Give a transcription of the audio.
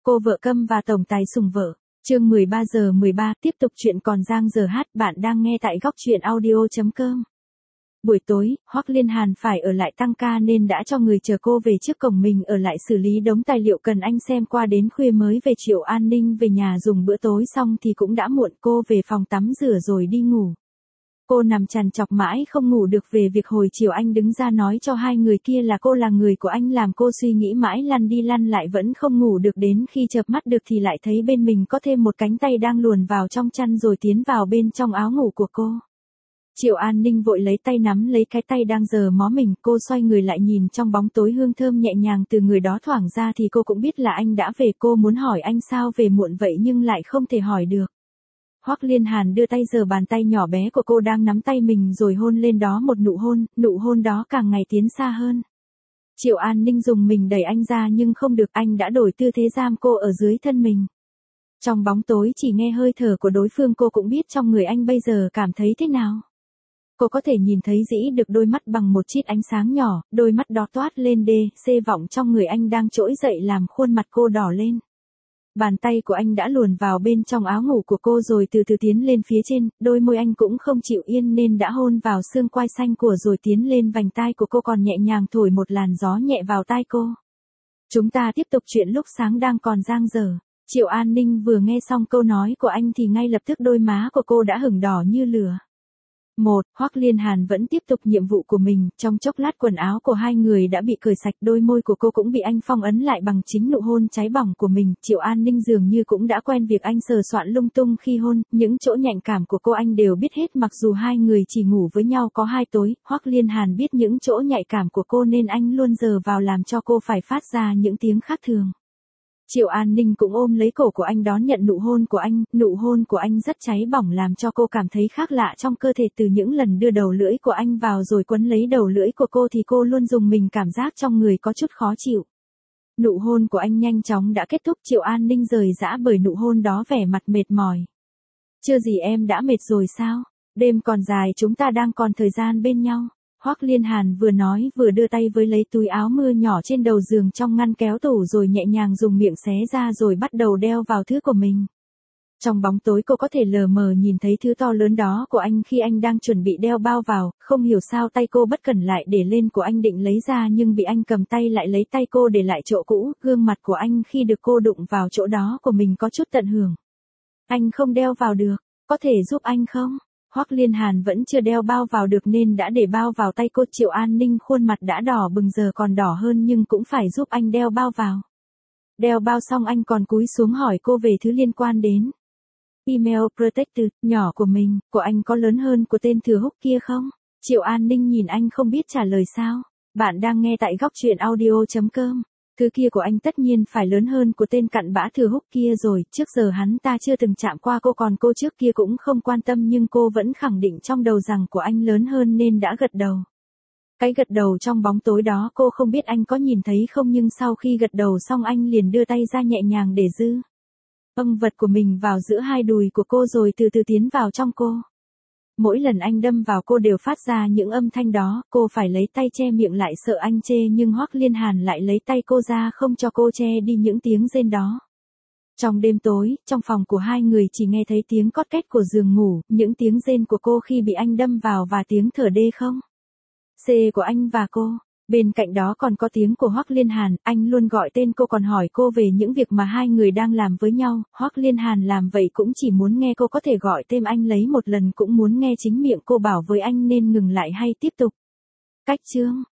Cô vợ câm và tổng tài sủng vợ. Chương 13 tiếp tục chuyện còn dang giờ hát, bạn đang nghe tại góc truyện audio.com. Buổi tối, Hoắc Liên Hàn phải ở lại tăng ca nên đã cho người chờ cô về trước cổng, mình ở lại xử lý đống tài liệu cần anh xem qua đến khuya mới về. Triệu An Ninh về nhà dùng bữa tối xong thì cũng đã muộn, cô về phòng tắm rửa rồi đi ngủ. Cô nằm trằn trọc mãi không ngủ được về việc hồi chiều anh đứng ra nói cho hai người kia là cô là người của anh, làm cô suy nghĩ mãi lăn đi lăn lại vẫn không ngủ được, đến khi chợp mắt được thì lại thấy bên mình có thêm một cánh tay đang luồn vào trong chăn rồi tiến vào bên trong áo ngủ của cô. Triệu An Ninh vội lấy tay nắm lấy cái tay đang giở mó mình, cô xoay người lại nhìn trong bóng tối hương thơm nhẹ nhàng từ người đó thoảng ra thì cô cũng biết là anh đã về. Cô muốn hỏi anh sao về muộn vậy nhưng lại không thể hỏi được. Hoắc Liên Hàn đưa tay giở bàn tay nhỏ bé của cô đang nắm tay mình rồi hôn lên đó một nụ hôn đó càng ngày tiến xa hơn. Triệu An Ninh dùng mình đẩy anh ra nhưng không được, anh đã đổi tư thế giam cô ở dưới thân mình. Trong bóng tối chỉ nghe hơi thở của đối phương cô cũng biết trong người anh bây giờ cảm thấy thế nào. Cô có thể nhìn thấy dĩ được đôi mắt bằng một chít ánh sáng nhỏ, đôi mắt đó toát lên xê vọng trong người anh đang trỗi dậy làm khuôn mặt cô đỏ lên. Bàn tay của anh đã luồn vào bên trong áo ngủ của cô rồi từ từ tiến lên phía trên, đôi môi anh cũng không chịu yên nên đã hôn vào xương quai xanh của rồi tiến lên vành tai của cô, còn nhẹ nhàng thổi một làn gió nhẹ vào tai cô. Chúng ta tiếp tục chuyện lúc sáng đang còn dang dở. Triệu An Ninh vừa nghe xong câu nói của anh thì ngay lập tức đôi má của cô đã hửng đỏ như lửa. Hoắc Liên Hàn vẫn tiếp tục nhiệm vụ của mình, trong chốc lát quần áo của hai người đã bị cởi sạch, đôi môi của cô cũng bị anh phong ấn lại bằng chính nụ hôn cháy bỏng của mình. Triệu An Ninh dường như cũng đã quen việc anh sờ soạn lung tung khi hôn, những chỗ nhạy cảm của cô anh đều biết hết, mặc dù hai người chỉ ngủ với nhau có 2 tối, Hoắc Liên Hàn biết những chỗ nhạy cảm của cô nên anh luôn dờ vào làm cho cô phải phát ra những tiếng khác thường. Triệu An Ninh cũng ôm lấy cổ của anh đón nhận nụ hôn của anh rất cháy bỏng làm cho cô cảm thấy khác lạ trong cơ thể. Từ những lần đưa đầu lưỡi của anh vào rồi quấn lấy đầu lưỡi của cô thì cô luôn dùng mình, cảm giác trong người có chút khó chịu. Nụ hôn của anh nhanh chóng đã kết thúc, Triệu An Ninh rời rã bởi nụ hôn đó, vẻ mặt mệt mỏi. Chưa gì em đã mệt rồi sao? Đêm còn dài, chúng ta đang còn thời gian bên nhau. Hoắc Liên Hàn vừa nói vừa đưa tay với lấy túi áo mưa nhỏ trên đầu giường trong ngăn kéo tủ rồi nhẹ nhàng dùng miệng xé ra rồi bắt đầu đeo vào thứ của mình. Trong bóng tối cô có thể lờ mờ nhìn thấy thứ to lớn đó của anh khi anh đang chuẩn bị đeo bao vào, không hiểu sao tay cô bất cẩn lại để lên của anh định lấy ra nhưng bị anh cầm tay lại lấy tay cô để lại chỗ cũ, gương mặt của anh khi được cô đụng vào chỗ đó của mình có chút tận hưởng. Anh không đeo vào được, có thể giúp anh không? Hoắc Liên Hàn vẫn chưa đeo bao vào được nên đã để bao vào tay cô. Triệu An Ninh khuôn mặt đã đỏ bừng giờ còn đỏ hơn nhưng cũng phải giúp anh đeo bao vào. Đeo bao xong anh còn cúi xuống hỏi cô về thứ liên quan đến email protector nhỏ của mình, của anh có lớn hơn của tên Thừa Húc kia không? Triệu An Ninh nhìn anh không biết trả lời sao. Bạn đang nghe tại góc truyện audio.com. Thứ kia của anh tất nhiên phải lớn hơn của tên cặn bã Thừa Húc kia rồi, trước giờ hắn ta chưa từng chạm qua cô, còn cô trước kia cũng không quan tâm nhưng cô vẫn khẳng định trong đầu rằng của anh lớn hơn nên đã gật đầu. Cái gật đầu trong bóng tối đó cô không biết anh có nhìn thấy không, nhưng sau khi gật đầu xong anh liền đưa tay ra nhẹ nhàng để giữ âm vật của mình vào giữa hai đùi của cô rồi từ từ tiến vào trong cô. Mỗi lần anh đâm vào cô đều phát ra những âm thanh đó, cô phải lấy tay che miệng lại sợ anh chê nhưng Hoắc Liên Hàn lại lấy tay cô ra không cho cô che đi những tiếng rên đó. Trong đêm tối, trong phòng của hai người chỉ nghe thấy tiếng cót két của giường ngủ, những tiếng rên của cô khi bị anh đâm vào và tiếng thở đê không xê của anh và cô. Bên cạnh đó còn có tiếng của Hoắc Liên Hàn, anh luôn gọi tên cô còn hỏi cô về những việc mà hai người đang làm với nhau. Hoắc Liên Hàn làm vậy cũng chỉ muốn nghe cô có thể gọi tên anh lấy một lần, cũng muốn nghe chính miệng cô bảo với anh nên ngừng lại hay tiếp tục. Cách chương